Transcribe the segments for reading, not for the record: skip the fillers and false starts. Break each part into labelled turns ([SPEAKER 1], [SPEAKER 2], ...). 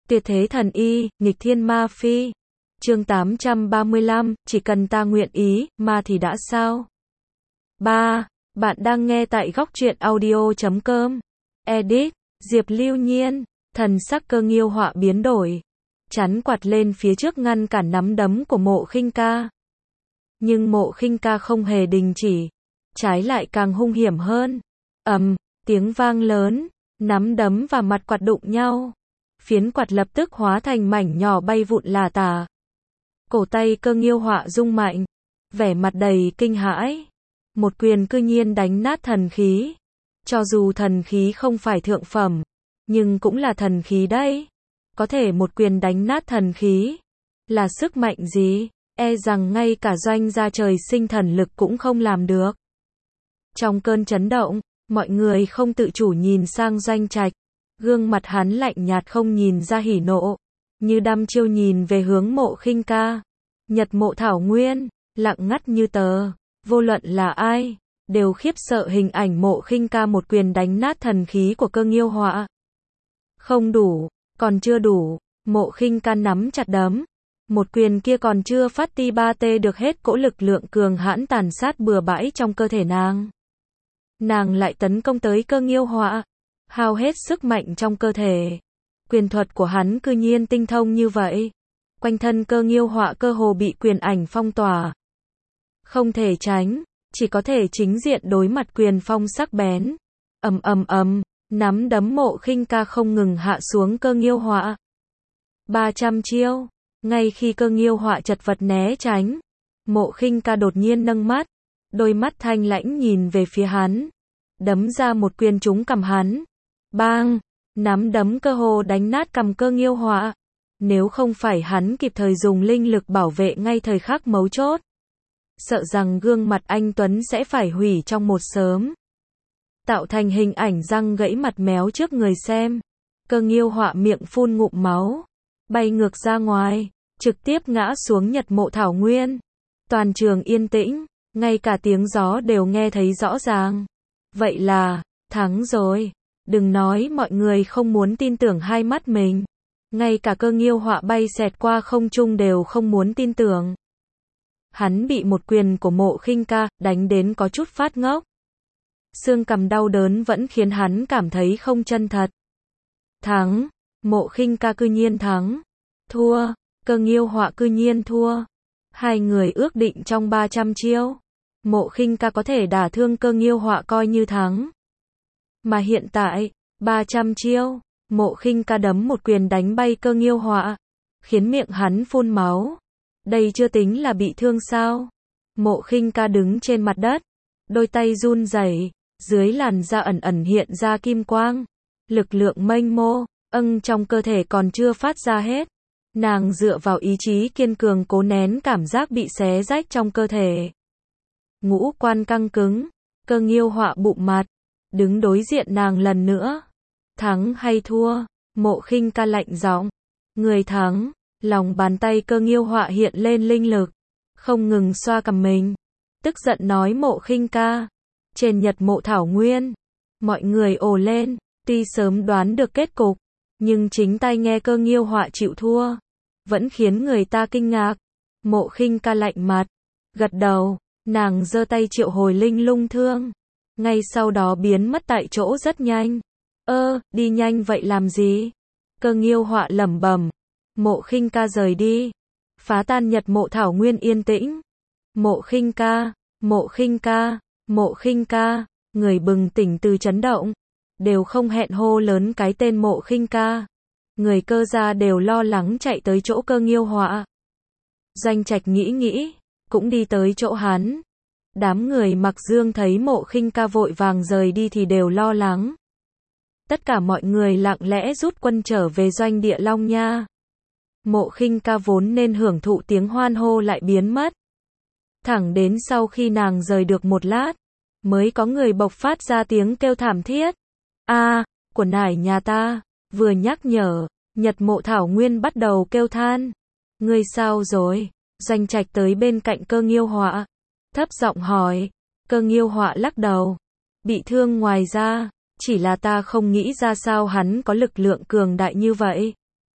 [SPEAKER 1] Tuyệt thế thần y, nghịch thiên ma phi. Chương 835, chỉ cần ta nguyện ý, ma thì đã sao? 3. Bạn đang nghe tại góc truyện audio.com. Edit, Diệp Lưu Nhiên. Thần sắc Cơ Nghiêu Họa biến đổi, chắn quạt lên phía trước ngăn cản nắm đấm của Mộ Khinh Ca. Nhưng Mộ Khinh Ca không hề đình chỉ, trái lại càng hung hiểm hơn. Ầm, tiếng vang lớn, nắm đấm và mặt quạt đụng nhau. Phiến quạt lập tức hóa thành mảnh nhỏ bay vụn lả tả. Cổ tay Cơ Nghiêu Họa rung mạnh, vẻ mặt đầy kinh hãi. Một quyền cư nhiên đánh nát thần khí. Cho dù thần khí không phải thượng phẩm, nhưng cũng là thần khí đấy. Có thể một quyền đánh nát thần khí, là sức mạnh gì? E rằng ngay cả Doanh gia trời sinh thần lực cũng không làm được. Trong cơn chấn động, mọi người không tự chủ nhìn sang Doanh Trạch. Gương mặt hắn lạnh nhạt không nhìn ra hỉ nộ, như đăm chiêu nhìn về hướng Mộ Khinh Ca. Nhật Mộ Thảo Nguyên, lặng ngắt như tờ, vô luận là ai, đều khiếp sợ hình ảnh Mộ Khinh Ca một quyền đánh nát thần khí của Cơ Nghiêu Họa. Không đủ, còn chưa đủ, Mộ Khinh Ca nắm chặt đấm. Một quyền kia còn chưa phát ti ba tê được hết cỗ lực lượng cường hãn tàn sát bừa bãi trong cơ thể nàng. Nàng lại tấn công tới Cơ Nghiêu Họa, hao hết sức mạnh trong cơ thể. Quyền thuật của hắn cư nhiên tinh thông như vậy. Quanh thân Cơ Nghiêu Họa cơ hồ bị quyền ảnh phong tỏa. Không thể tránh, chỉ có thể chính diện đối mặt quyền phong sắc bén. Ầm ầm ầm, nắm đấm Mộ Khinh Ca không ngừng hạ xuống Cơ Nghiêu Họa. 300 chiêu, ngay khi Cơ Nghiêu Họa chật vật né tránh, Mộ Khinh Ca đột nhiên nâng mắt, đôi mắt thanh lãnh nhìn về phía hắn, đấm ra một quyền trúng cằm hắn. Bang, nắm đấm cơ hồ đánh nát cằm Cơ Nghiêu Họa. Nếu không phải hắn kịp thời dùng linh lực bảo vệ ngay thời khắc mấu chốt, sợ rằng gương mặt anh tuấn sẽ phải hủy trong một sớm, tạo thành hình ảnh răng gãy mặt méo trước người xem. Cơ Nghiêu Họa miệng phun ngụm máu, bay ngược ra ngoài, trực tiếp ngã xuống Nhật Mộ Thảo Nguyên. Toàn trường yên tĩnh, ngay cả tiếng gió đều nghe thấy rõ ràng. Vậy là, thắng rồi. Đừng nói mọi người không muốn tin tưởng hai mắt mình. Ngay cả Cơ Nghiêu Họa bay xẹt qua không trung đều không muốn tin tưởng. Hắn bị một quyền của Mộ Khinh Ca đánh đến có chút phát ngốc. Xương cằm đau đớn vẫn khiến hắn cảm thấy không chân thật. Thắng, Mộ Khinh Ca cư nhiên thắng. Thua, Cơ Nghiêu Họa cư nhiên thua. Hai người ước định trong 300 chiêu, Mộ Khinh Ca có thể đả thương Cơ Nghiêu Họa coi như thắng. Mà hiện tại, 300 chiêu, Mộ Khinh Ca đấm một quyền đánh bay Cơ Nghiêu Họa, khiến miệng hắn phun máu. Đây chưa tính là bị thương sao? Mộ Khinh Ca đứng trên mặt đất, đôi tay run rẩy, dưới làn da ẩn ẩn hiện ra kim quang, lực lượng mênh mông trong cơ thể còn chưa phát ra hết. Nàng dựa vào ý chí kiên cường cố nén cảm giác bị xé rách trong cơ thể. Ngũ quan căng cứng, Cơ Nghiêu Họa bụng mặt, đứng đối diện nàng lần nữa. Thắng hay thua? Mộ Khinh Ca lạnh giọng. Người thắng. Lòng bàn tay Cơ Nghiêu Họa hiện lên linh lực, không ngừng xoa cằm mình, tức giận nói Mộ Khinh Ca. Trên Nhật Mộ Thảo Nguyên, mọi người ồ lên, tuy sớm đoán được kết cục, nhưng chính tai nghe Cơ Nghiêu Họa chịu thua, vẫn khiến người ta kinh ngạc. Mộ Khinh Ca lạnh mặt, gật đầu, nàng giơ tay triệu hồi linh lung thương, ngay sau đó biến mất tại chỗ rất nhanh. Đi nhanh vậy làm gì? Cơ Nghiêu Họa lẩm bẩm. Mộ Khinh Ca rời đi, phá tan Nhật Mộ Thảo Nguyên yên tĩnh. Mộ Khinh Ca, Mộ Khinh Ca, Mộ Khinh Ca, người bừng tỉnh từ chấn động, đều không hẹn hô lớn cái tên Mộ Khinh Ca. Người Cơ gia đều lo lắng chạy tới chỗ Cơ Nghiêu Họa. Doanh Trạch nghĩ, cũng đi tới chỗ hắn. Đám người Mặc Dương thấy Mộ Khinh Ca vội vàng rời đi thì đều lo lắng. Tất cả mọi người lặng lẽ rút quân trở về doanh địa Long Nha. Mộ Khinh Ca vốn nên hưởng thụ tiếng hoan hô lại biến mất. Thẳng đến sau khi nàng rời được một lát, mới có người bộc phát ra tiếng kêu thảm thiết. Của nải nhà ta, vừa nhắc nhở, Nhật Mộ Thảo Nguyên bắt đầu kêu than. Ngươi sao rồi? Doanh Trạch tới bên cạnh Cơ Nghiêu Họa, thấp giọng hỏi. Cơ Nghiêu Họa lắc đầu. Bị thương ngoài ra, chỉ là ta không nghĩ ra sao hắn có lực lượng cường đại như vậy.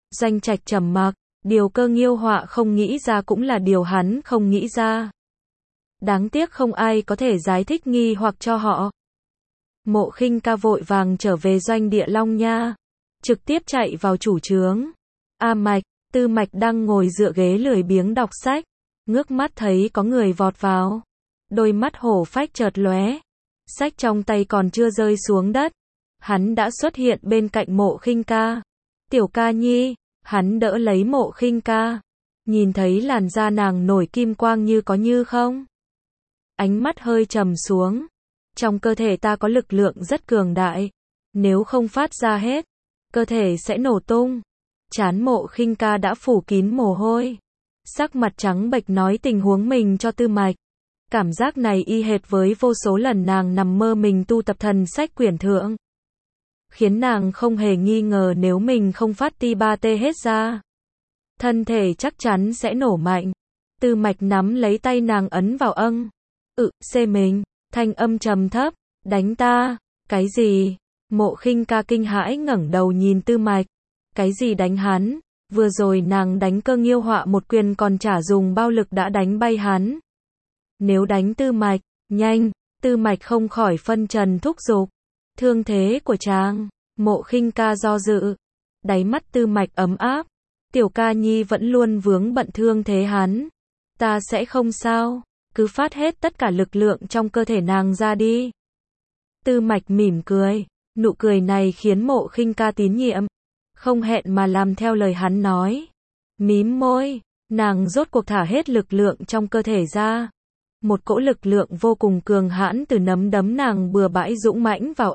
[SPEAKER 1] Doanh Trạch trầm mặc, điều Cơ Nghiêu Họa không nghĩ ra cũng là điều hắn không nghĩ ra. Đáng tiếc không ai có thể giải thích nghi hoặc cho họ. Mộ Khinh Ca vội vàng trở về doanh địa Long Nha, trực tiếp chạy vào chủ trướng. A Mạch, Tư Mạch đang ngồi dựa ghế lười biếng đọc sách, ngước mắt thấy có người vọt vào. Đôi mắt hổ phách chợt lóe, sách trong tay còn chưa rơi xuống đất, hắn đã xuất hiện bên cạnh Mộ Khinh Ca. Tiểu Ca Nhi, hắn đỡ lấy Mộ Khinh Ca, nhìn thấy làn da nàng nổi kim quang như có như không. Ánh mắt hơi trầm xuống, trong cơ thể ta có lực lượng rất cường đại, nếu không phát ra hết, cơ thể sẽ nổ tung. Trán Mộ Khinh Ca đã phủ kín mồ hôi, sắc mặt trắng bệch nói tình huống mình cho Tư Mạch. Cảm giác này y hệt với vô số lần nàng nằm mơ mình tu tập thần sách quyển thượng, khiến nàng không hề nghi ngờ nếu mình không phát ti ba tê hết ra, thân thể chắc chắn sẽ nổ mạnh. Tư Mạch nắm lấy tay nàng ấn vào xê mình, thanh âm trầm thấp, đánh ta, cái gì? Mộ Khinh Ca kinh hãi ngẩng đầu nhìn Tư Mạch, cái gì đánh hắn? Vừa rồi nàng đánh Cơ Nghiêu Họa một quyền còn chả dùng bao lực đã đánh bay hắn. Nếu đánh Tư Mạch, nhanh, Tư Mạch không khỏi phân trần thúc giục. Thương thế của chàng, Mộ Khinh Ca do dự, đáy mắt Tư Mạch ấm áp. Tiểu Ca Nhi vẫn luôn vướng bận thương thế hắn. Ta sẽ không sao, cứ phát hết tất cả lực lượng trong cơ thể nàng ra đi. Tư Mạch mỉm cười, nụ cười này khiến Mộ Khinh Ca tín nhiệm, không hẹn mà làm theo lời hắn nói. Mím môi, nàng rốt cuộc thả hết lực lượng trong cơ thể ra. Một cỗ lực lượng vô cùng cường hãn từ nắm đấm nàng bừa bãi dũng mãnh vào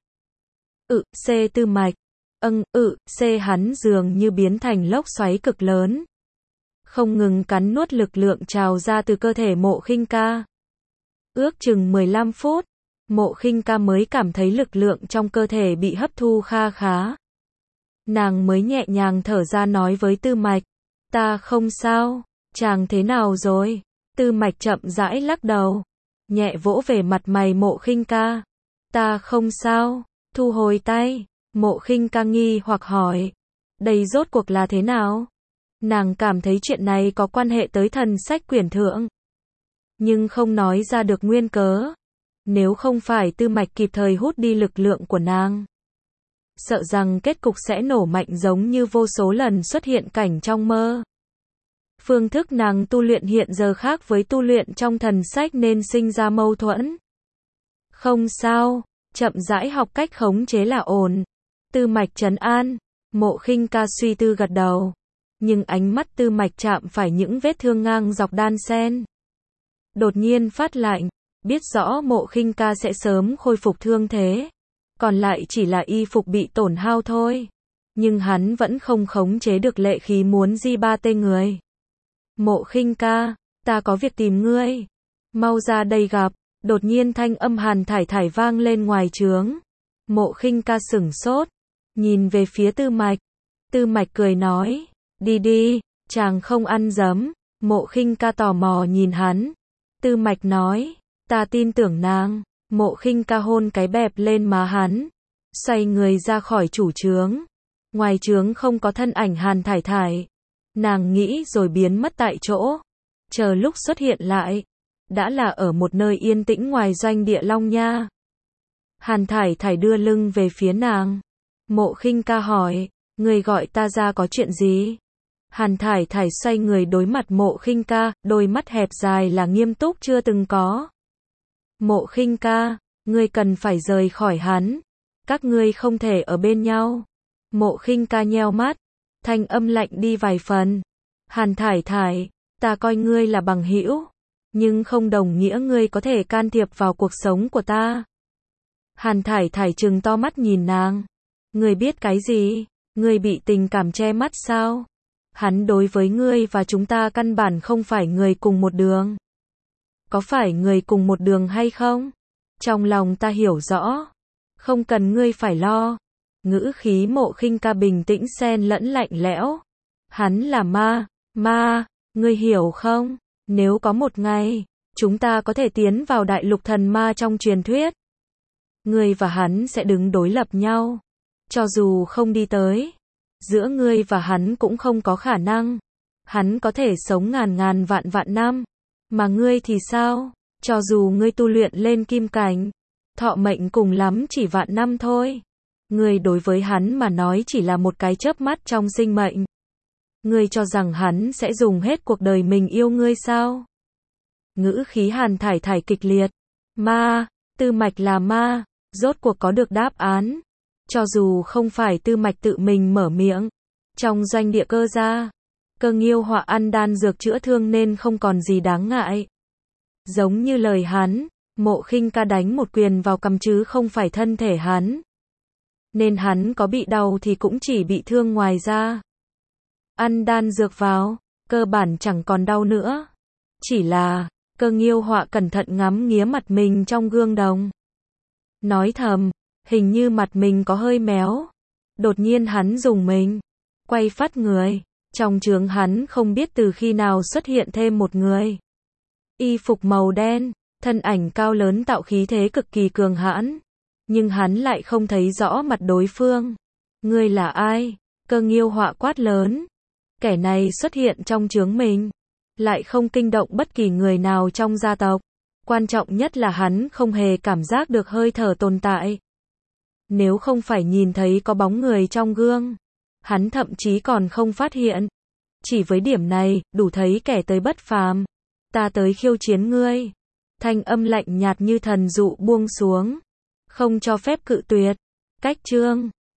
[SPEAKER 1] xê Tư Mạch. Xê hắn dường như biến thành lốc xoáy cực lớn, không ngừng cắn nuốt lực lượng trào ra từ cơ thể Mộ Khinh Ca. Ước chừng 15 phút, Mộ Khinh Ca mới cảm thấy lực lượng trong cơ thể bị hấp thu kha khá. Nàng mới nhẹ nhàng thở ra nói với Tư Mạch, ta không sao, chàng thế nào rồi? Tư Mạch chậm rãi lắc đầu, nhẹ vỗ về mặt mày Mộ Khinh Ca. Ta không sao, thu hồi tay. Mộ Khinh Ca nghi hoặc hỏi, đây rốt cuộc là thế nào? Nàng cảm thấy chuyện này có quan hệ tới thần sách quyển thượng, nhưng không nói ra được nguyên cớ. Nếu không phải Tư Mạch kịp thời hút đi lực lượng của nàng, sợ rằng kết cục sẽ nổ mạnh giống như vô số lần xuất hiện cảnh trong mơ. Phương thức nàng tu luyện hiện giờ khác với tu luyện trong thần sách nên sinh ra mâu thuẫn. Không sao, chậm rãi học cách khống chế là ổn. Tư Mạch trấn an. Mộ Khinh Ca suy tư gật đầu, nhưng ánh mắt Tư Mạch chạm phải những vết thương ngang dọc đan sen, đột nhiên phát lạnh, biết rõ Mộ Khinh Ca sẽ sớm khôi phục thương thế, còn lại chỉ là y phục bị tổn hao thôi. Nhưng hắn vẫn không khống chế được lệ khí muốn di ba tê người. Mộ Khinh Ca, ta có việc tìm ngươi, mau ra đây gặp. Đột nhiên thanh âm Hàn Thải Thải vang lên ngoài trướng. Mộ Khinh Ca sửng sốt, nhìn về phía Tư Mạch. Tư Mạch cười nói, đi đi, chàng không ăn dấm. Mộ Khinh Ca tò mò nhìn hắn. Tư Mạch nói, ta tin tưởng nàng. Mộ Khinh Ca hôn cái bẹp lên má hắn, xoay người ra khỏi chủ trướng. Ngoài trướng không có thân ảnh Hàn Thải Thải, nàng nghĩ rồi biến mất tại chỗ. Chờ lúc xuất hiện lại, đã là ở một nơi yên tĩnh ngoài doanh địa Long Nha. Hàn Thải Thải đưa lưng về phía nàng. Mộ Khinh Ca hỏi, người gọi ta ra có chuyện gì? Hàn Thải Thải xoay người đối mặt Mộ Khinh Ca, đôi mắt hẹp dài là nghiêm túc chưa từng có. Mộ Khinh Ca, ngươi cần phải rời khỏi hắn, các ngươi không thể ở bên nhau. Mộ Khinh Ca nheo mắt, thanh âm lạnh đi vài phần. Hàn Thải Thải, ta coi ngươi là bằng hữu, nhưng không đồng nghĩa ngươi có thể can thiệp vào cuộc sống của ta. Hàn Thải Thải trừng to mắt nhìn nàng. Ngươi biết cái gì? Ngươi bị tình cảm che mắt sao? Hắn đối với ngươi và chúng ta căn bản không phải người cùng một đường. Có phải người cùng một đường hay không? Trong lòng ta hiểu rõ. Không cần ngươi phải lo. Ngữ khí Mộ Khinh Ca bình tĩnh xen lẫn lạnh lẽo. Hắn là ma, ngươi hiểu không? Nếu có một ngày, chúng ta có thể tiến vào đại lục thần ma trong truyền thuyết, ngươi và hắn sẽ đứng đối lập nhau. Cho dù không đi tới, Giữa ngươi và hắn cũng không có khả năng. Hắn có thể sống ngàn vạn năm. Mà ngươi thì sao? Cho dù ngươi tu luyện lên kim cảnh, thọ mệnh cùng lắm chỉ vạn năm thôi. Ngươi đối với hắn mà nói chỉ là một cái chớp mắt trong sinh mệnh. Ngươi cho rằng hắn sẽ dùng hết cuộc đời mình yêu ngươi sao? Ngữ khí Hàn Thải Thải kịch liệt. Ma, Tư Mạch là ma, rốt cuộc có được đáp án. Cho dù không phải Tư Mạch tự mình mở miệng, trong doanh địa Cơ gia, Cơ Nghiêu Họa ăn đan dược chữa thương nên không còn gì đáng ngại. Giống như lời hắn, Mộ Khinh Ca đánh một quyền vào cằm chứ không phải thân thể hắn. Nên hắn có bị đau thì cũng chỉ bị thương ngoài da. Ăn đan dược vào, cơ bản chẳng còn đau nữa. Chỉ là, Cơ Nghiêu Họa cẩn thận ngắm nghía mặt mình trong gương đồng. Nói thầm, hình như mặt mình có hơi méo. Đột nhiên hắn dùng mình, quay phát người. Trong trướng hắn không biết từ khi nào xuất hiện thêm một người. Y phục màu đen, thân ảnh cao lớn tạo khí thế cực kỳ cường hãn. Nhưng hắn lại không thấy rõ mặt đối phương. Ngươi là ai? Cơ Nghiêu Họa quát lớn. Kẻ này xuất hiện trong trướng mình, lại không kinh động bất kỳ người nào trong gia tộc. Quan trọng nhất là hắn không hề cảm giác được hơi thở tồn tại. Nếu không phải nhìn thấy có bóng người trong gương, hắn thậm chí còn không phát hiện. Chỉ với điểm này, đủ thấy kẻ tới bất phàm. Ta tới khiêu chiến ngươi. Thanh âm lạnh nhạt như thần dụ buông xuống. Không cho phép cự tuyệt. Cách chương